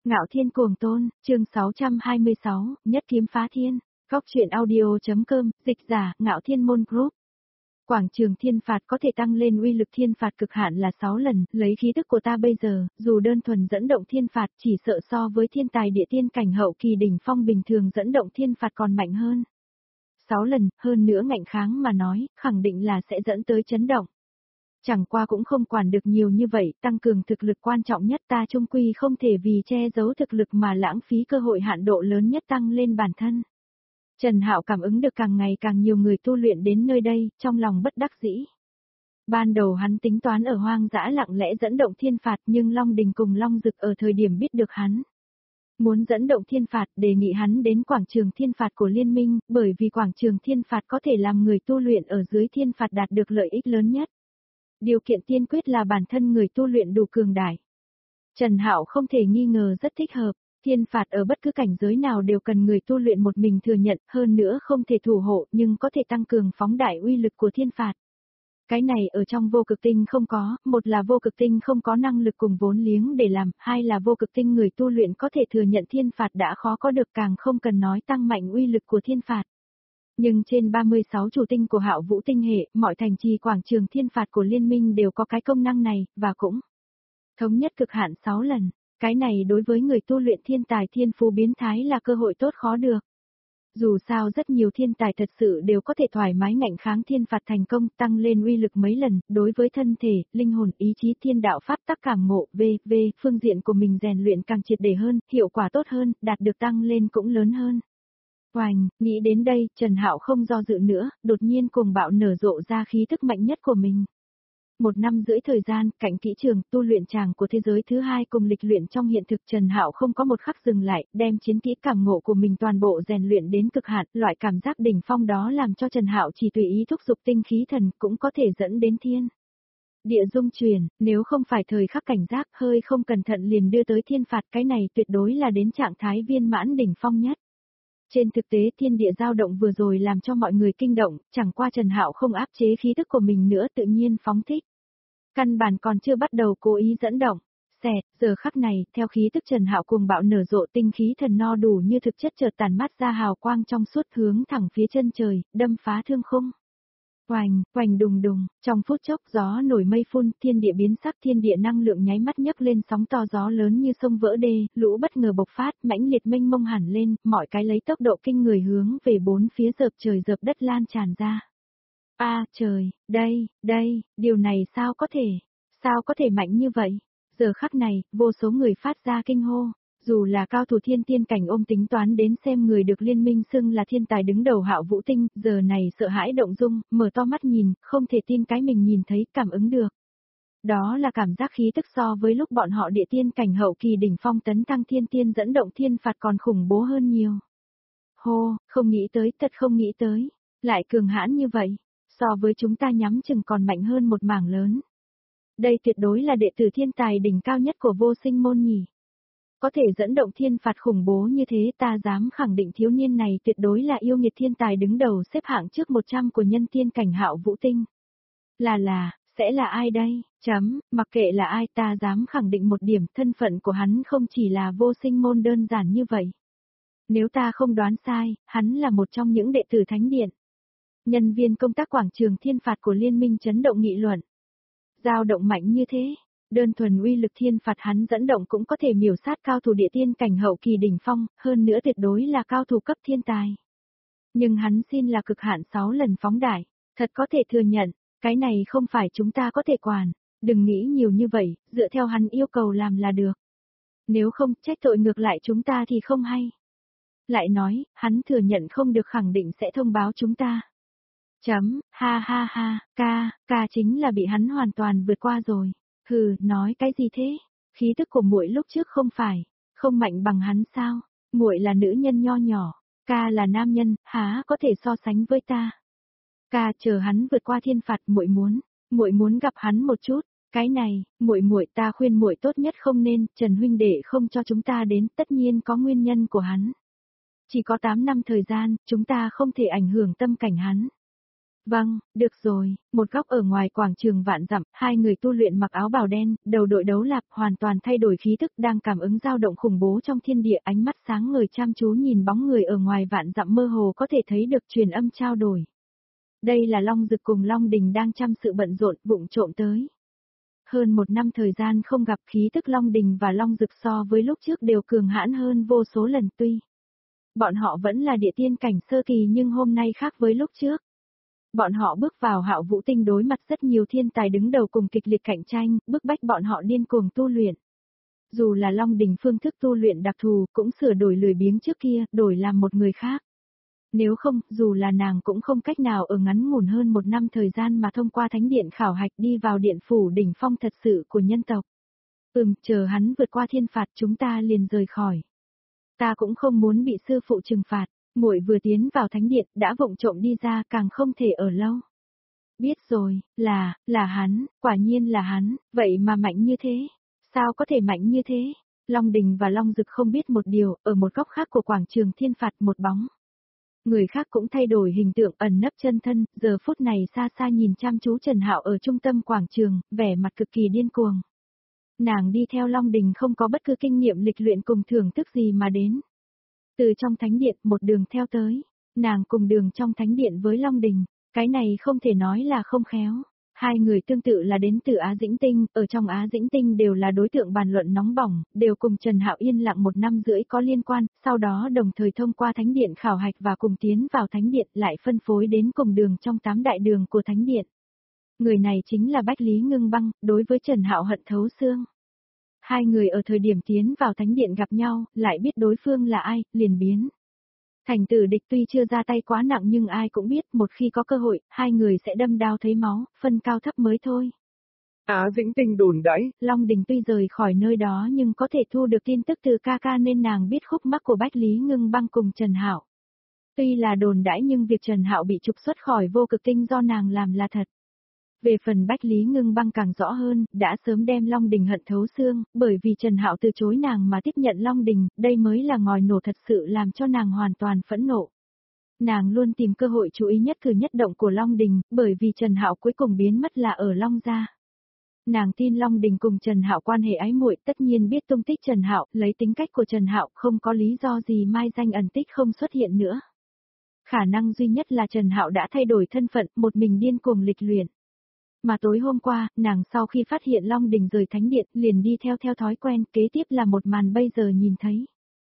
Ngạo Thiên Cuồng Tôn, chương 626, Nhất Kiếm Phá Thiên, Góc truyện audio.com, dịch giả, Ngạo Thiên Môn Group. Quảng trường thiên phạt có thể tăng lên uy lực thiên phạt cực hạn là 6 lần, lấy khí tức của ta bây giờ, dù đơn thuần dẫn động thiên phạt chỉ sợ so với thiên tài địa tiên cảnh hậu kỳ đỉnh phong bình thường dẫn động thiên phạt còn mạnh hơn. 6 lần, hơn nữa ngạnh kháng mà nói, khẳng định là sẽ dẫn tới chấn động. Chẳng qua cũng không quản được nhiều như vậy, tăng cường thực lực quan trọng nhất ta chung quy không thể vì che giấu thực lực mà lãng phí cơ hội hạn độ lớn nhất tăng lên bản thân. Trần Hạo cảm ứng được càng ngày càng nhiều người tu luyện đến nơi đây, trong lòng bất đắc dĩ. Ban đầu hắn tính toán ở hoang dã lặng lẽ dẫn động thiên phạt nhưng Long Đình cùng Long Dực ở thời điểm biết được hắn muốn dẫn động thiên phạt đề nghị hắn đến quảng trường thiên phạt của liên minh, bởi vì quảng trường thiên phạt có thể làm người tu luyện ở dưới thiên phạt đạt được lợi ích lớn nhất. Điều kiện tiên quyết là bản thân người tu luyện đủ cường đại. Trần Hạo không thể nghi ngờ rất thích hợp, thiên phạt ở bất cứ cảnh giới nào đều cần người tu luyện một mình thừa nhận, hơn nữa không thể thủ hộ nhưng có thể tăng cường phóng đại uy lực của thiên phạt. Cái này ở trong vô cực tinh không có, một là vô cực tinh không có năng lực cùng vốn liếng để làm, hai là vô cực tinh người tu luyện có thể thừa nhận thiên phạt đã khó có được càng không cần nói tăng mạnh uy lực của thiên phạt. Nhưng trên 36 chủ tinh của Hạo Vũ tinh hệ, mọi thành trì quảng trường thiên phạt của liên minh đều có cái công năng này, và cũng thống nhất cực hạn 6 lần. Cái này đối với người tu luyện thiên tài thiên phú biến thái là cơ hội tốt khó được. Dù sao rất nhiều thiên tài thật sự đều có thể thoải mái ngạnh kháng thiên phạt thành công tăng lên uy lực mấy lần, đối với thân thể, linh hồn, ý chí thiên đạo pháp tắc càng ngộ, phương diện của mình rèn luyện càng triệt để hơn, hiệu quả tốt hơn, đạt được tăng lên cũng lớn hơn. Oành, nghĩ đến đây, Trần Hạo không do dự nữa, đột nhiên cuồng bạo nở rộ ra khí thức mạnh nhất của mình. 1 năm rưỡi thời gian, cạnh kỹ trường tu luyện tràng của thế giới thứ hai cùng lịch luyện trong hiện thực Trần Hạo không có một khắc dừng lại, đem chiến kỹ cảm ngộ của mình toàn bộ rèn luyện đến cực hạn, loại cảm giác đỉnh phong đó làm cho Trần Hạo chỉ tùy ý thúc giục tinh khí thần cũng có thể dẫn đến thiên địa dung truyền, nếu không phải thời khắc cảnh giác hơi không cẩn thận liền đưa tới thiên phạt, cái này tuyệt đối là đến trạng thái viên mãn đỉnh phong nhất. Trên thực tế thiên địa dao động vừa rồi làm cho mọi người kinh động, chẳng qua Trần Hạo không áp chế khí tức của mình nữa tự nhiên phóng thích. Căn bản còn chưa bắt đầu cố ý dẫn động. Xẹt, giờ khắc này, theo khí tức Trần Hạo cuồng bạo nở rộ tinh khí thần no đủ như thực chất chợt tàn mát ra hào quang trong suốt hướng thẳng phía chân trời, đâm phá thương khung. Oành, oành đùng đùng, trong phút chốc gió nổi mây phun, thiên địa biến sắc, thiên địa năng lượng nháy mắt nhấc lên sóng to gió lớn như sông vỡ đê, lũ bất ngờ bộc phát, mãnh liệt mênh mông hẳn lên, mọi cái lấy tốc độ kinh người hướng về bốn phía dợp trời dợp đất lan tràn ra. A trời, đây, điều này sao có thể mạnh như vậy? Giờ khắc này, vô số người phát ra kinh hô. Dù là cao thủ thiên tiên cảnh ôm tính toán đến xem người được liên minh xưng là thiên tài đứng đầu Hạo Vũ tinh, giờ này sợ hãi động dung, mở to mắt nhìn, không thể tin cái mình nhìn thấy, cảm ứng được. Đó là cảm giác khí tức so với lúc bọn họ địa tiên cảnh hậu kỳ đỉnh phong tấn thăng thiên tiên dẫn động thiên phạt còn khủng bố hơn nhiều. Hô, không nghĩ tới, thật không nghĩ tới, lại cường hãn như vậy, so với chúng ta nhắm chừng còn mạnh hơn một mảng lớn. Đây tuyệt đối là đệ tử thiên tài đỉnh cao nhất của vô sinh môn nhỉ. Có thể dẫn động thiên phạt khủng bố như thế ta dám khẳng định thiếu niên này tuyệt đối là yêu nghiệt thiên tài đứng đầu xếp hạng trước 100 của nhân tiên cảnh Hạo Vũ tinh. Sẽ là ai đây? Mặc kệ là ai ta dám khẳng định một điểm thân phận của hắn không chỉ là vô sinh môn đơn giản như vậy. Nếu ta không đoán sai, hắn là một trong những đệ tử thánh điện. Nhân viên công tác quảng trường thiên phạt của liên minh chấn động nghị luận. Dao động mạnh như thế. Đơn thuần uy lực thiên phạt hắn dẫn động cũng có thể miểu sát cao thủ địa tiên cảnh hậu kỳ đỉnh phong, hơn nữa tuyệt đối là cao thủ cấp thiên tài. Nhưng hắn xin là cực hạn 6 lần phóng đại, thật có thể thừa nhận, cái này không phải chúng ta có thể quản, đừng nghĩ nhiều như vậy, dựa theo hắn yêu cầu làm là được. Nếu không trách tội ngược lại chúng ta thì không hay. Lại nói, hắn thừa nhận không được khẳng định sẽ thông báo chúng ta. Ha, ca chính là bị hắn hoàn toàn vượt qua rồi. Hừ, nói cái gì thế? Khí tức của muội lúc trước không mạnh bằng hắn sao? Muội là nữ nhân nho nhỏ, ca là nam nhân, há có thể so sánh với ta? Ca chờ hắn vượt qua thiên phạt, muội muốn gặp hắn một chút. Cái này, muội ta khuyên muội tốt nhất không nên, Trần huynh đệ không cho chúng ta đến, tất nhiên có nguyên nhân của hắn. Chỉ có 8 năm thời gian, chúng ta không thể ảnh hưởng tâm cảnh hắn. Vâng, được rồi, một góc ở ngoài quảng trường vạn dặm, hai người tu luyện mặc áo bào đen, đầu đội đấu lạp hoàn toàn thay đổi khí thức đang cảm ứng dao động khủng bố trong thiên địa, ánh mắt sáng ngời chăm chú nhìn bóng người ở ngoài vạn dặm, mơ hồ có thể thấy được truyền âm trao đổi. Đây là Long Dực cùng Long Đình đang chăm sự bận rộn, vụng trộm tới. Hơn một năm thời gian không gặp, khí tức Long Đình và Long Dực so với lúc trước đều cường hãn hơn vô số lần, tuy bọn họ vẫn là địa tiên cảnh sơ kỳ nhưng hôm nay khác với lúc trước. Bọn họ bước vào Hạo Vũ Tinh đối mặt rất nhiều thiên tài đứng đầu cùng kịch liệt cạnh tranh, bức bách bọn họ điên cuồng tu luyện. Dù là Long Đình phương thức tu luyện đặc thù, cũng sửa đổi lười biếng trước kia, đổi làm một người khác. Nếu không, dù là nàng cũng không cách nào ở ngắn ngủn hơn một năm thời gian mà thông qua thánh điện khảo hạch đi vào điện phủ đỉnh phong thật sự của nhân tộc. Chờ hắn vượt qua thiên phạt chúng ta liền rời khỏi. Ta cũng không muốn bị sư phụ trừng phạt, muội vừa tiến vào thánh điện đã vụng trộm đi ra càng không thể ở lâu. Biết rồi, là hắn, quả nhiên là hắn, vậy mà mạnh như thế. Sao có thể mạnh như thế? Long Đình và Long Dực không biết một điều, ở một góc khác của quảng trường thiên phạt một bóng. Người khác cũng thay đổi hình tượng ẩn nấp chân thân, giờ phút này xa xa nhìn chăm chú Trần Hạo ở trung tâm quảng trường, vẻ mặt cực kỳ điên cuồng. Nàng đi theo Long Đình không có bất cứ kinh nghiệm lịch luyện cùng thưởng thức gì mà đến. Từ trong thánh điện một đường theo tới, nàng cùng đường trong thánh điện với Long Đình, cái này không thể nói là không khéo. Hai người tương tự là đến từ Á Dĩnh Tinh, ở trong Á Dĩnh Tinh đều là đối tượng bàn luận nóng bỏng, đều cùng Trần Hạo yên lặng một năm rưỡi có liên quan, sau đó đồng thời thông qua thánh điện khảo hạch và cùng tiến vào thánh điện lại phân phối đến cùng đường trong 8 đại đường của thánh điện. Người này chính là Bách Lý Ngưng Băng, đối với Trần Hạo hận thấu xương. Hai người ở thời điểm tiến vào thánh điện gặp nhau, lại biết đối phương là ai, liền biến. Thành tử địch tuy chưa ra tay quá nặng nhưng ai cũng biết một khi có cơ hội, hai người sẽ đâm đao thấy máu, phân cao thấp mới thôi. Á Dĩnh Tinh đồn đãi. Long Đình tuy rời khỏi nơi đó nhưng có thể thu được tin tức từ ca ca nên nàng biết khúc mắc của Bách Lý Ngưng Băng cùng Trần Hạo. Tuy là đồn đãi nhưng việc Trần Hạo bị trục xuất khỏi vô cực tinh do nàng làm là thật. Về phần Bách Lý Ngưng Băng càng rõ hơn, đã sớm đem Long Đình hận thấu xương, bởi vì Trần Hạo từ chối nàng mà tiếp nhận Long Đình, đây mới là ngòi nổ thật sự làm cho nàng hoàn toàn phẫn nộ. Nàng luôn tìm cơ hội chú ý nhất cử nhất động của Long Đình, bởi vì Trần Hạo cuối cùng biến mất là ở Long gia. Nàng tin Long Đình cùng Trần Hạo quan hệ ái muội, tất nhiên biết tung tích Trần Hạo, lấy tính cách của Trần Hạo không có lý do gì mai danh ẩn tích không xuất hiện nữa. Khả năng duy nhất là Trần Hạo đã thay đổi thân phận, một mình điên cuồng lịch luyện. Mà tối hôm qua, nàng sau khi phát hiện Long Đình rời thánh điện, liền đi theo thói quen, kế tiếp là một màn bây giờ nhìn thấy.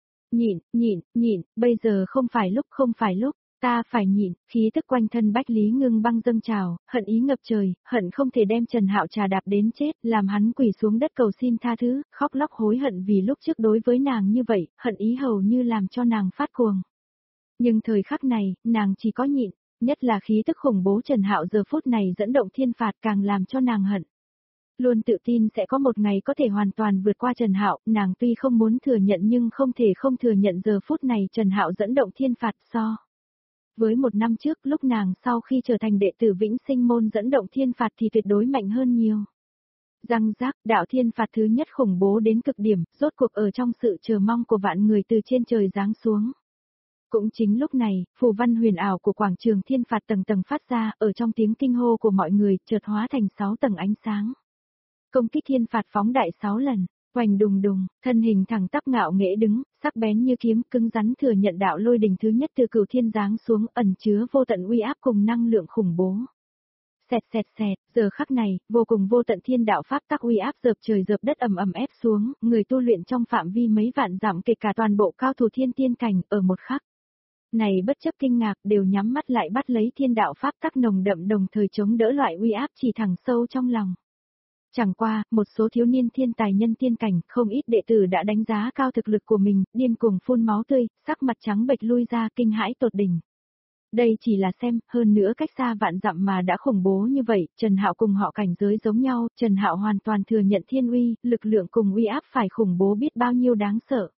Nhịn, bây giờ không phải lúc, ta phải nhịn, khí tức quanh thân Bách Lý Ngưng Băng dâng trào, hận ý ngập trời, hận không thể đem Trần Hạo trà đạp đến chết, làm hắn quỳ xuống đất cầu xin tha thứ, khóc lóc hối hận vì lúc trước đối với nàng như vậy, hận ý hầu như làm cho nàng phát cuồng. Nhưng thời khắc này, nàng chỉ có nhịn. Nhất là khí tức khủng bố Trần Hạo giờ phút này dẫn động thiên phạt càng làm cho nàng hận. Luôn tự tin sẽ có một ngày có thể hoàn toàn vượt qua Trần Hạo, nàng tuy không muốn thừa nhận nhưng không thể không thừa nhận giờ phút này Trần Hạo dẫn động thiên phạt so. Với một năm trước lúc nàng sau khi trở thành đệ tử Vĩnh Sinh môn dẫn động thiên phạt thì tuyệt đối mạnh hơn nhiều. Răng rác, đạo thiên phạt thứ nhất khủng bố đến cực điểm, rốt cuộc ở trong sự chờ mong của vạn người từ trên trời giáng xuống. Cũng chính lúc này, phù văn huyền ảo của quảng trường thiên phạt tầng tầng phát ra, ở trong tiếng kinh hô của mọi người, chợt hóa thành 6 tầng ánh sáng. Công kích thiên phạt phóng đại 6 lần, oanh đùng đùng, thân hình thẳng tắp ngạo nghễ đứng, sắc bén như kiếm, cứng rắn thừa nhận đạo lôi đình thứ nhất từ cửu thiên giáng xuống, ẩn chứa vô tận uy áp cùng năng lượng khủng bố. Xẹt, giờ khắc này, vô cùng vô tận thiên đạo pháp tắc uy áp dợp trời dợp đất ầm ầm ép xuống, người tu luyện trong phạm vi mấy vạn dặm kể cả toàn bộ cao thủ thiên tiên cảnh, ở một khắc này bất chấp kinh ngạc đều nhắm mắt lại bắt lấy thiên đạo pháp tắc nồng đậm đồng thời chống đỡ loại uy áp chỉ thẳng sâu trong lòng. Chẳng qua, một số thiếu niên thiên tài nhân tiên cảnh, không ít đệ tử đã đánh giá cao thực lực của mình, điên cuồng phun máu tươi, sắc mặt trắng bệch lui ra kinh hãi tột đỉnh. Đây chỉ là xem, hơn nữa cách xa vạn dặm mà đã khủng bố như vậy, Trần Hạo cùng họ cảnh giới giống nhau, Trần Hạo hoàn toàn thừa nhận thiên uy, lực lượng cùng uy áp phải khủng bố biết bao nhiêu đáng sợ.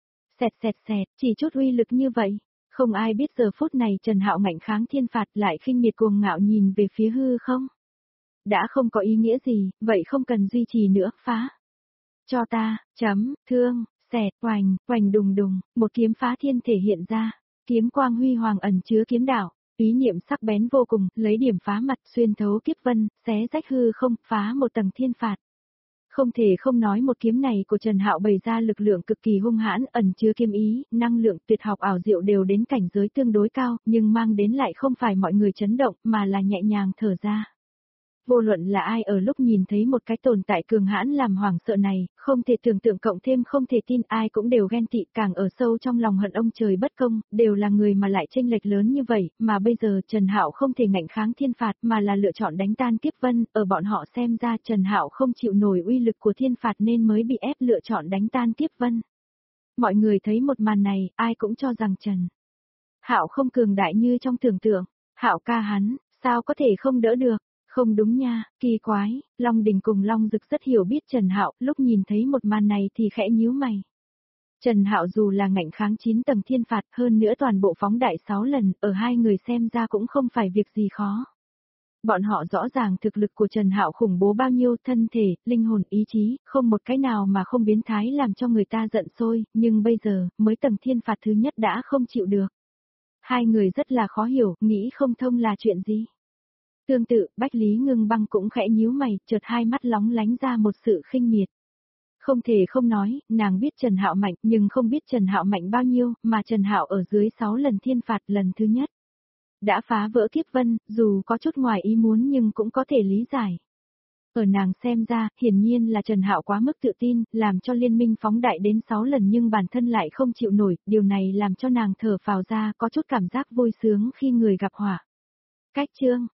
Xẹt, chỉ chút uy lực như vậy. Không ai biết giờ phút này Trần Hạo ngạnh kháng thiên phạt lại khinh miệt cuồng ngạo nhìn về phía hư không. Đã không có ý nghĩa gì, vậy không cần duy trì nữa, phá. Cho ta, thương, xẹt, oành đùng đùng, một kiếm phá thiên thể hiện ra, kiếm quang huy hoàng ẩn chứa kiếm đạo, Ý niệm sắc bén vô cùng, lấy điểm phá mặt xuyên thấu kiếp vân, xé rách hư không, phá một tầng thiên phạt. Không thể không nói một kiếm này của Trần Hạo bày ra lực lượng cực kỳ hung hãn, ẩn chứa kiếm ý, năng lượng tuyệt học ảo diệu đều đến cảnh giới tương đối cao, nhưng mang đến lại không phải mọi người chấn động, mà là nhẹ nhàng thở ra. Vô luận là ai ở lúc nhìn thấy một cái tồn tại cường hãn làm hoảng sợ này, không thể tưởng tượng cộng thêm không thể tin, ai cũng đều ghen tị, càng ở sâu trong lòng hận ông trời bất công, đều là người mà lại chênh lệch lớn như vậy, mà bây giờ Trần Hạo không thể ngạnh kháng thiên phạt mà là lựa chọn đánh tan kiếp vân, ở bọn họ xem ra Trần Hạo không chịu nổi uy lực của thiên phạt nên mới bị ép lựa chọn đánh tan kiếp vân. Mọi người thấy một màn này, ai cũng cho rằng Trần Hạo không cường đại như trong tưởng tượng. Hạo ca hắn, sao có thể không đỡ được? Không đúng nha, kỳ quái, Long Đình cùng Long Dực rất hiểu biết Trần Hạo, lúc nhìn thấy một màn này thì khẽ nhíu mày. Trần Hạo dù là ngạnh kháng 9 tầng thiên phạt hơn nữa toàn bộ phóng đại 6 lần, ở hai người xem ra cũng không phải việc gì khó. Bọn họ rõ ràng thực lực của Trần Hạo khủng bố bao nhiêu, thân thể, linh hồn, ý chí, không một cái nào mà không biến thái làm cho người ta giận sôi, nhưng bây giờ, mới tầng thiên phạt thứ nhất đã không chịu được. Hai người rất là khó hiểu, nghĩ không thông là chuyện gì. Tương tự, Bách Lý Ngưng Băng cũng khẽ nhíu mày, chợt hai mắt lóng lánh ra một sự khinh miệt. Không thể không nói, nàng biết Trần Hạo mạnh, nhưng không biết Trần Hạo mạnh bao nhiêu, mà Trần Hạo ở dưới 6 lần thiên phạt lần thứ nhất. Đã phá vỡ kiếp vân, dù có chút ngoài ý muốn nhưng cũng có thể lý giải. Ở nàng xem ra, hiển nhiên là Trần Hạo quá mức tự tin, làm cho liên minh phóng đại đến 6 lần nhưng bản thân lại không chịu nổi, điều này làm cho nàng thở phào ra, có chút cảm giác vui sướng khi người gặp họa. Cách chương